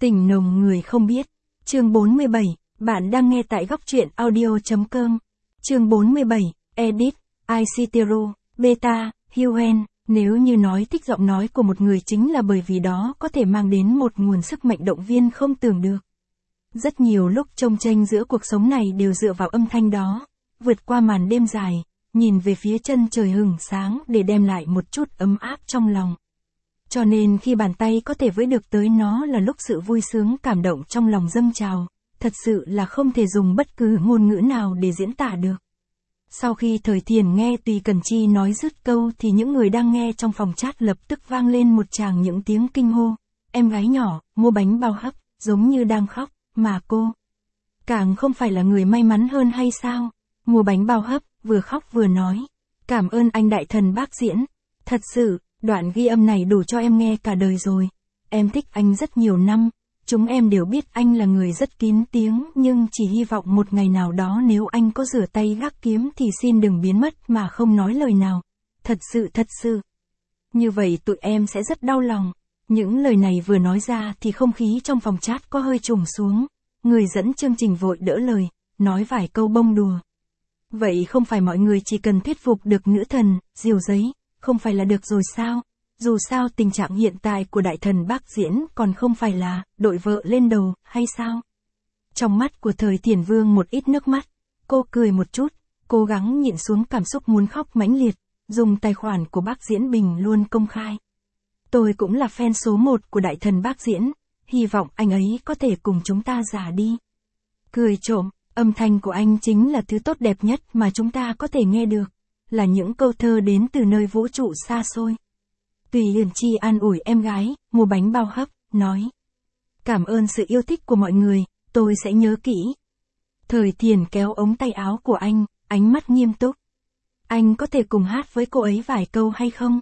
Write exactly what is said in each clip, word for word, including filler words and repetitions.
Tình nồng người không biết. Chương bốn mươi bảy, bạn đang nghe tại góc truyện audio.com. Chương bốn mươi bảy, Edit, Icetero, Beta, Huen. Nếu như nói thích giọng nói của một người chính là bởi vì đó có thể mang đến một nguồn sức mạnh động viên không tưởng được. Rất nhiều lúc chông chênh giữa cuộc sống này đều dựa vào âm thanh đó, vượt qua màn đêm dài, nhìn về phía chân trời hừng sáng để đem lại một chút ấm áp trong lòng. Cho nên khi bàn tay có thể với được tới nó là lúc sự vui sướng cảm động trong lòng dâng trào, thật sự là không thể dùng bất cứ ngôn ngữ nào để diễn tả được. Sau khi Thời Thiền nghe Tùy Cần Chi nói dứt câu thì những người đang nghe trong phòng chat lập tức vang lên một tràng những tiếng kinh hô. Em gái nhỏ, mua bánh bao hấp, giống như đang khóc, mà cô càng không phải là người may mắn hơn hay sao? Mua bánh bao hấp, vừa khóc vừa nói. Cảm ơn anh đại thần bác diễn. Thật sự, đoạn ghi âm này đủ cho em nghe cả đời rồi. Em thích anh rất nhiều năm. Chúng em đều biết anh là người rất kín tiếng, nhưng chỉ hy vọng một ngày nào đó nếu anh có rửa tay gác kiếm thì xin đừng biến mất mà không nói lời nào. Thật sự thật sự. Như vậy tụi em sẽ rất đau lòng. Những lời này vừa nói ra thì không khí trong phòng chat có hơi trùng xuống. Người dẫn chương trình vội đỡ lời, nói vài câu bông đùa. Vậy không phải mọi người chỉ cần thuyết phục được nữ thần, diều giấy, không phải là được rồi sao? Dù sao tình trạng hiện tại của đại thần bác diễn còn không phải là đội vợ lên đầu, hay sao? Trong mắt của Thời Thiền Vương một ít nước mắt, cô cười một chút, cố gắng nhịn xuống cảm xúc muốn khóc mãnh liệt, dùng tài khoản của bác diễn Bình luôn công khai. Tôi cũng là fan số một của đại thần bác diễn, hy vọng anh ấy có thể cùng chúng ta giả đi. Cười trộm, âm thanh của anh chính là thứ tốt đẹp nhất mà chúng ta có thể nghe được, là những câu thơ đến từ nơi vũ trụ xa xôi. Tùy Hiền Chi an ủi em gái, mua bánh bao hấp, nói. Cảm ơn sự yêu thích của mọi người, tôi sẽ nhớ kỹ. Thời Thiền kéo ống tay áo của anh, ánh mắt nghiêm túc. Anh có thể cùng hát với cô ấy vài câu hay không?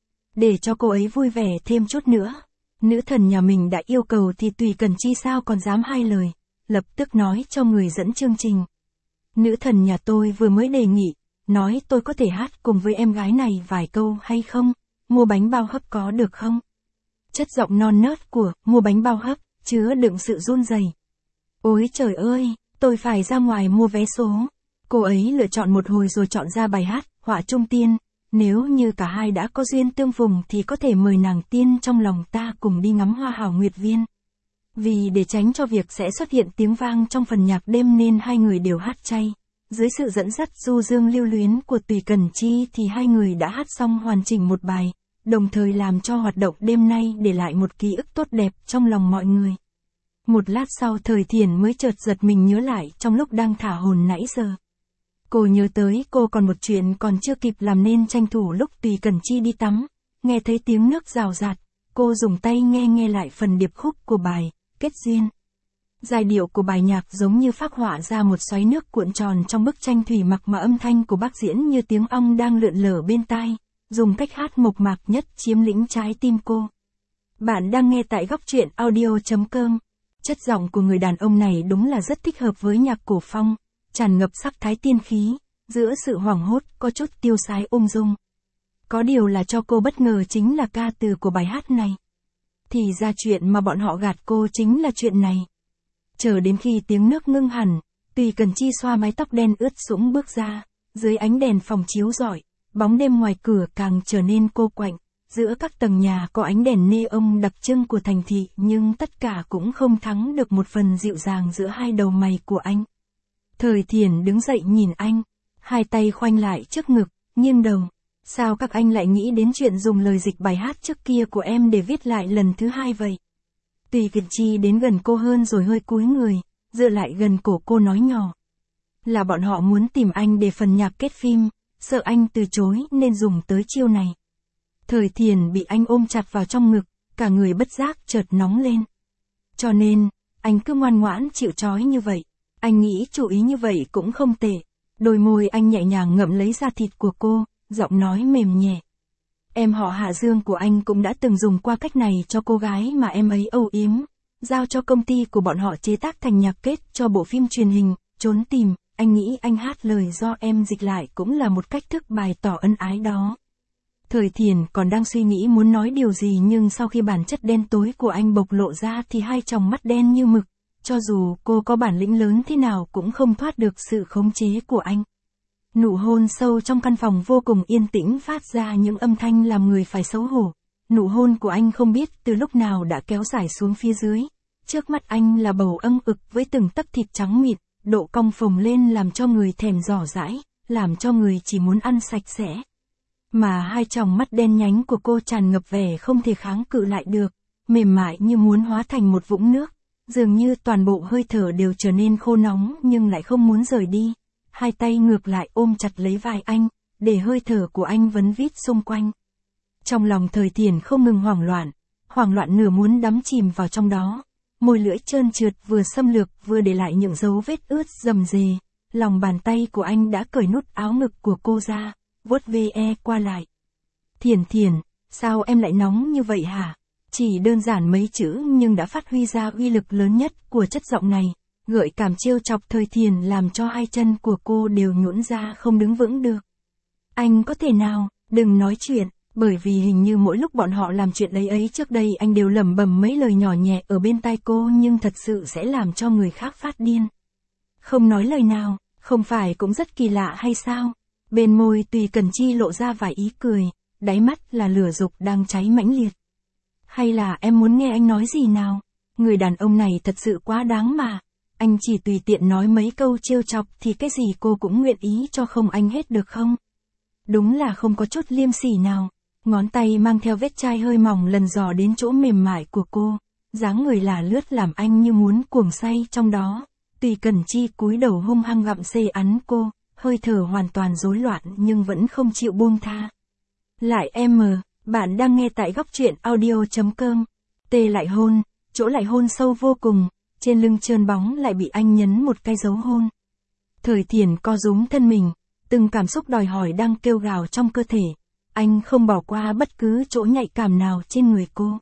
Để cho cô ấy vui vẻ thêm chút nữa. Nữ thần nhà mình đã yêu cầu thì Tùy Cần Chi sao còn dám hai lời, lập tức nói cho người dẫn chương trình. Nữ thần nhà tôi vừa mới đề nghị, nói tôi có thể hát cùng với em gái này vài câu hay không? Mua bánh bao hấp có được không? Chất giọng non nớt của mua bánh bao hấp chứa đựng sự run rẩy. Ôi trời ơi, tôi phải ra ngoài mua vé số. Cô ấy lựa chọn một hồi rồi chọn ra bài hát Họa Trung Tiên. Nếu như cả hai đã có duyên tương phùng thì có thể mời nàng tiên trong lòng ta cùng đi ngắm hoa hảo nguyệt viên. Vì để tránh cho việc sẽ xuất hiện tiếng vang trong phần nhạc đêm nên hai người đều hát chay. Dưới sự dẫn dắt du dương lưu luyến của Tùy Cần Chi thì hai người đã hát xong hoàn chỉnh một bài, đồng thời làm cho hoạt động đêm nay để lại một ký ức tốt đẹp trong lòng mọi người. Một lát sau Thời Thiền mới chợt giật mình nhớ lại trong lúc đang thả hồn nãy giờ. Cô nhớ tới cô còn một chuyện còn chưa kịp làm nên tranh thủ lúc Tùy Cần Chi đi tắm, nghe thấy tiếng nước rào rạt, cô dùng tay nghe nghe lại phần điệp khúc của bài Kết Duyên. Giai điệu của bài nhạc giống như phác họa ra một xoáy nước cuộn tròn trong bức tranh thủy mặc mà âm thanh của bác diễn như tiếng ong đang lượn lờ bên tai, dùng cách hát mộc mạc nhất chiếm lĩnh trái tim cô. Bạn đang nghe tại góc truyện audio.com. Chất giọng của người đàn ông này đúng là rất thích hợp với nhạc cổ phong, tràn ngập sắc thái tiên khí, giữa sự hoảng hốt có chút tiêu sái ung dung. Có điều là cho cô bất ngờ chính là ca từ của bài hát này. Thì ra chuyện mà bọn họ gạt cô chính là chuyện này. Chờ đến khi tiếng nước ngưng hẳn, Tùy Cần Chi xoa mái tóc đen ướt sũng bước ra, dưới ánh đèn phòng chiếu rọi, bóng đêm ngoài cửa càng trở nên cô quạnh, giữa các tầng nhà có ánh đèn neon đặc trưng của thành thị nhưng tất cả cũng không thắng được một phần dịu dàng giữa hai đầu mày của anh. Thời Thiền đứng dậy nhìn anh, hai tay khoanh lại trước ngực, nghiêng đầu. Sao các anh lại nghĩ đến chuyện dùng lời dịch bài hát trước kia của em để viết lại lần thứ hai vậy? Tùy Cần Chi đến gần cô hơn rồi hơi cúi người, dựa lại gần cổ cô nói nhỏ. Là bọn họ muốn tìm anh để phần nhạc kết phim, sợ anh từ chối nên dùng tới chiêu này. Thời Thiền bị anh ôm chặt vào trong ngực, cả người bất giác chợt nóng lên. Cho nên, anh cứ ngoan ngoãn chịu trói như vậy. Anh nghĩ chú ý như vậy cũng không tệ. Đôi môi anh nhẹ nhàng ngậm lấy da thịt của cô, giọng nói mềm nhẹ. Em họ Hạ Dương của anh cũng đã từng dùng qua cách này cho cô gái mà em ấy âu yếm, giao cho công ty của bọn họ chế tác thành nhạc kết cho bộ phim truyền hình, Trốn Tìm. Anh nghĩ anh hát lời do em dịch lại cũng là một cách thức bày tỏ ân ái đó. Thời Thiền còn đang suy nghĩ muốn nói điều gì nhưng sau khi bản chất đen tối của anh bộc lộ ra thì hai tròng mắt đen như mực, cho dù cô có bản lĩnh lớn thế nào cũng không thoát được sự khống chế của anh. Nụ hôn sâu trong căn phòng vô cùng yên tĩnh phát ra những âm thanh làm người phải xấu hổ. Nụ hôn của anh không biết từ lúc nào đã kéo dài xuống phía dưới. Trước mắt anh là bầu âng ực với từng tấc thịt trắng mịn, độ cong phồng lên làm cho người thèm dò dãi, làm cho người chỉ muốn ăn sạch sẽ. Mà hai tròng mắt đen nhánh của cô tràn ngập vẻ không thể kháng cự lại được, mềm mại như muốn hóa thành một vũng nước, dường như toàn bộ hơi thở đều trở nên khô nóng nhưng lại không muốn rời đi. Hai tay ngược lại ôm chặt lấy vai anh, để hơi thở của anh vấn vít xung quanh. Trong lòng Thời Thiền không ngừng hoảng loạn, hoảng loạn nửa muốn đắm chìm vào trong đó. Môi lưỡi trơn trượt vừa xâm lược vừa để lại những dấu vết ướt rầm rề. Lòng bàn tay của anh đã cởi nút áo ngực của cô ra, vuốt ve qua lại. Thiền Thiền, sao em lại nóng như vậy hả? Chỉ đơn giản mấy chữ nhưng đã phát huy ra uy lực lớn nhất của chất giọng này. Gợi cảm trêu chọc Thời Thiền làm cho hai chân của cô đều nhũn ra không đứng vững được. Anh có thể nào, đừng nói chuyện, bởi vì hình như mỗi lúc bọn họ làm chuyện ấy ấy trước đây anh đều lẩm bẩm mấy lời nhỏ nhẹ ở bên tai cô nhưng thật sự sẽ làm cho người khác phát điên. Không nói lời nào, không phải cũng rất kỳ lạ hay sao? Bên môi Tùy Cần Chi lộ ra vài ý cười, đáy mắt là lửa dục đang cháy mãnh liệt. Hay là em muốn nghe anh nói gì nào? Người đàn ông này thật sự quá đáng mà. Anh chỉ tùy tiện nói mấy câu trêu chọc thì cái gì cô cũng nguyện ý cho không anh hết được không? Đúng là không có chút liêm sỉ nào. Ngón tay mang theo vết chai hơi mỏng lần dò đến chỗ mềm mại của cô, dáng người là lướt làm anh như muốn cuồng say trong đó. Tùy Cần Chi cúi đầu hung hăng gặm xê ắn cô, hơi thở hoàn toàn rối loạn nhưng vẫn không chịu buông tha. Lại em mờ, bạn đang nghe tại góc truyện audio chấm com. Tê lại hôn, chỗ lại hôn sâu vô cùng, trên lưng trơn bóng lại bị anh nhấn một cái dấu hôn. Thời Thiền co rúm thân mình, từng cảm xúc đòi hỏi đang kêu gào trong cơ thể. Anh không bỏ qua bất cứ chỗ nhạy cảm nào trên người cô.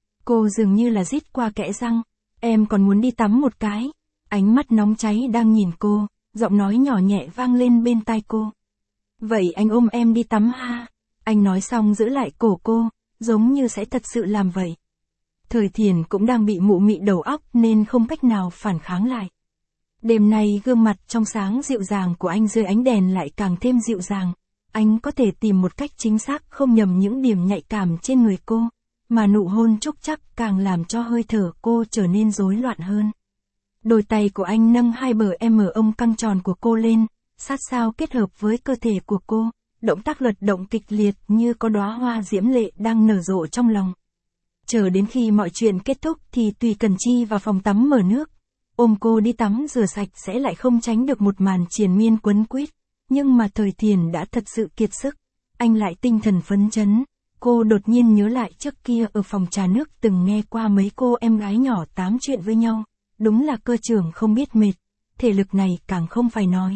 Cô dường như là rít qua kẽ răng, em còn muốn đi tắm một cái. Ánh mắt nóng cháy đang nhìn cô, giọng nói nhỏ nhẹ vang lên bên tai cô. Vậy anh ôm em đi tắm ha. Anh nói xong giữ lại cổ cô, giống như sẽ thật sự làm vậy. Thời Thiền cũng đang bị mụ mị đầu óc nên không cách nào phản kháng lại. Đêm nay gương mặt trong sáng dịu dàng của anh dưới ánh đèn lại càng thêm dịu dàng. Anh có thể tìm một cách chính xác không nhầm những điểm nhạy cảm trên người cô, mà nụ hôn trúc chắc càng làm cho hơi thở cô trở nên rối loạn hơn. Đôi tay của anh nâng hai bờ em ông căng tròn của cô lên, sát sao kết hợp với cơ thể của cô, động tác luật động kịch liệt như có đóa hoa diễm lệ đang nở rộ trong lòng. Chờ đến khi mọi chuyện kết thúc thì Tùy Cần Chi vào phòng tắm mở nước, ôm cô đi tắm rửa sạch sẽ lại không tránh được một màn triền miên quấn quýt. Nhưng mà Thời Thiền đã thật sự kiệt sức, anh lại tinh thần phấn chấn. Cô đột nhiên nhớ lại trước kia ở phòng trà nước từng nghe qua mấy cô em gái nhỏ tám chuyện với nhau. Đúng là cơ trưởng không biết mệt, thể lực này càng không phải nói.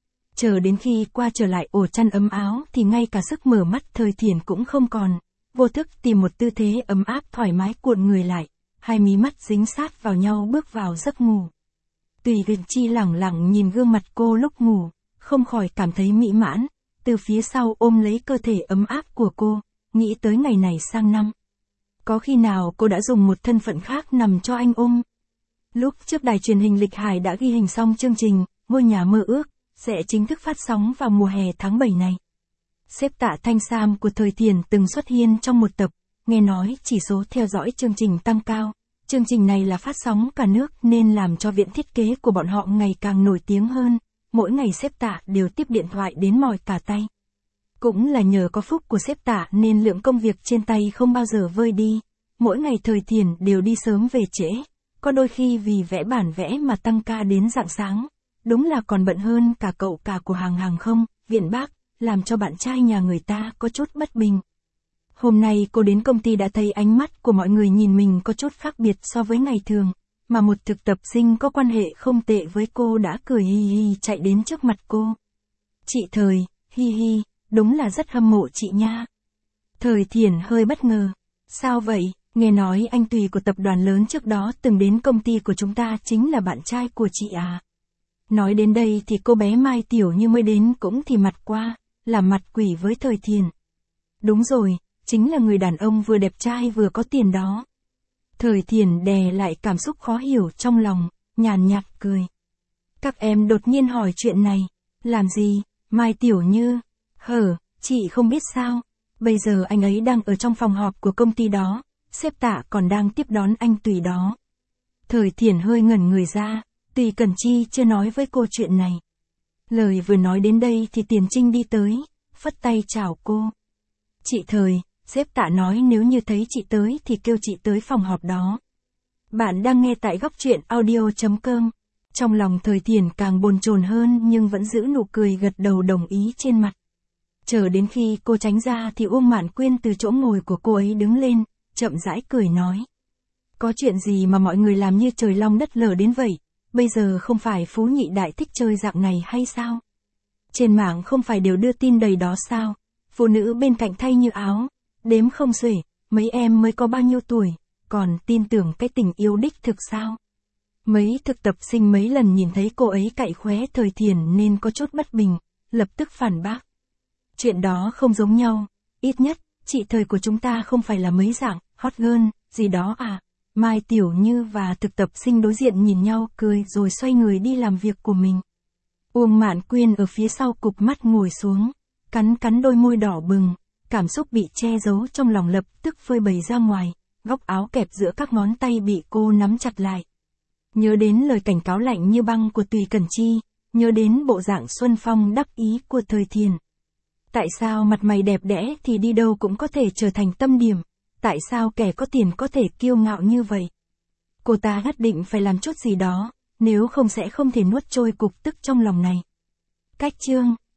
Chờ đến khi qua trở lại ổ chăn ấm áo thì ngay cả sức mở mắt Thời Thiền cũng không còn. Vô thức tìm một tư thế ấm áp thoải mái cuộn người lại, hai mí mắt dính sát vào nhau bước vào giấc ngủ. Tùy Cần Chi lẳng lặng nhìn gương mặt cô lúc ngủ, không khỏi cảm thấy mỹ mãn, từ phía sau ôm lấy cơ thể ấm áp của cô, nghĩ tới ngày này sang năm. Có khi nào cô đã dùng một thân phận khác nằm cho anh ôm? Lúc trước đài truyền hình Lịch Hải đã ghi hình xong chương trình Ngôi Nhà Mơ Ước, sẽ chính thức phát sóng vào mùa hè tháng bảy này. Sếp Tạ Thanh Sam của Thời Thiền từng xuất hiện trong một tập, nghe nói chỉ số theo dõi chương trình tăng cao. Chương trình này là phát sóng cả nước nên làm cho viện thiết kế của bọn họ ngày càng nổi tiếng hơn. Mỗi ngày sếp Tạ đều tiếp điện thoại đến mỏi cả tay. Cũng là nhờ có phúc của sếp Tạ nên lượng công việc trên tay không bao giờ vơi đi. Mỗi ngày Thời Thiền đều đi sớm về trễ, có đôi khi vì vẽ bản vẽ mà tăng ca đến rạng sáng. Đúng là còn bận hơn cả cậu cả của hàng hàng không, Viện Bác, làm cho bạn trai nhà người ta có chút bất bình. Hôm nay cô đến công ty đã thấy ánh mắt của mọi người nhìn mình có chút khác biệt so với ngày thường, mà một thực tập sinh có quan hệ không tệ với cô đã cười hi hi chạy đến trước mặt cô. Chị Thời, hi hi, đúng là rất hâm mộ chị nha. Thời Thiền hơi bất ngờ. Sao vậy, nghe nói anh Tùy của tập đoàn lớn trước đó từng đến công ty của chúng ta chính là bạn trai của chị à. Nói đến đây thì cô bé Mai Tiểu Như mới đến cũng thì mặt qua, làm mặt quỷ với Thời Thiền. Đúng rồi, chính là người đàn ông vừa đẹp trai vừa có tiền đó. Thời Thiền đè lại cảm xúc khó hiểu trong lòng, nhàn nhạt cười. Các em đột nhiên hỏi chuyện này. Làm gì, Mai Tiểu Như? Hở, chị không biết sao. Bây giờ anh ấy đang ở trong phòng họp của công ty đó, sếp Tạ còn đang tiếp đón anh Tùy đó. Thời Thiền hơi ngẩn người ra, Tùy Cẩn Chi chưa nói với cô chuyện này. Lời vừa nói đến đây thì Tiền Trinh đi tới, phất tay chào cô. Chị Thời, sếp Tạ nói nếu như thấy chị tới thì kêu chị tới phòng họp đó. Bạn đang nghe tại góc truyện audio chấm com. Trong lòng Thời Thiền càng bồn chồn hơn nhưng vẫn giữ nụ cười gật đầu đồng ý trên mặt. Chờ đến khi cô tránh ra thì Uông Mạn Quyên từ chỗ ngồi của cô ấy đứng lên, chậm rãi cười nói. Có chuyện gì mà mọi người làm như trời long đất lở đến vậy, bây giờ không phải Phú Nhị Đại thích chơi dạng này hay sao? Trên mạng không phải đều đưa tin đầy đó sao? Phụ nữ bên cạnh thay như áo, đếm không xuể, mấy em mới có bao nhiêu tuổi, còn tin tưởng cái tình yêu đích thực sao? Mấy thực tập sinh mấy lần nhìn thấy cô ấy cạy khóe Thời Thiền nên có chút bất bình, lập tức phản bác. Chuyện đó không giống nhau, ít nhất, chị Thời của chúng ta không phải là mấy dạng, hot girl, gì đó à. Mai Tiểu Như và thực tập sinh đối diện nhìn nhau cười rồi xoay người đi làm việc của mình. Uông Mạn Quyên ở phía sau cụp mắt ngồi xuống, cắn cắn đôi môi đỏ bừng, cảm xúc bị che giấu trong lòng lập tức phơi bày ra ngoài, góc áo kẹp giữa các ngón tay bị cô nắm chặt lại. Nhớ đến lời cảnh cáo lạnh như băng của Tùy Cẩn Chi, nhớ đến bộ dạng Xuân Phong đắc ý của Thời Thiền. Tại sao mặt mày đẹp đẽ thì đi đâu cũng có thể trở thành tâm điểm, tại sao kẻ có tiền có thể kiêu ngạo như vậy? Cô ta nhất định phải làm chút gì đó, nếu không sẽ không thể nuốt trôi cục tức trong lòng này. Cách chương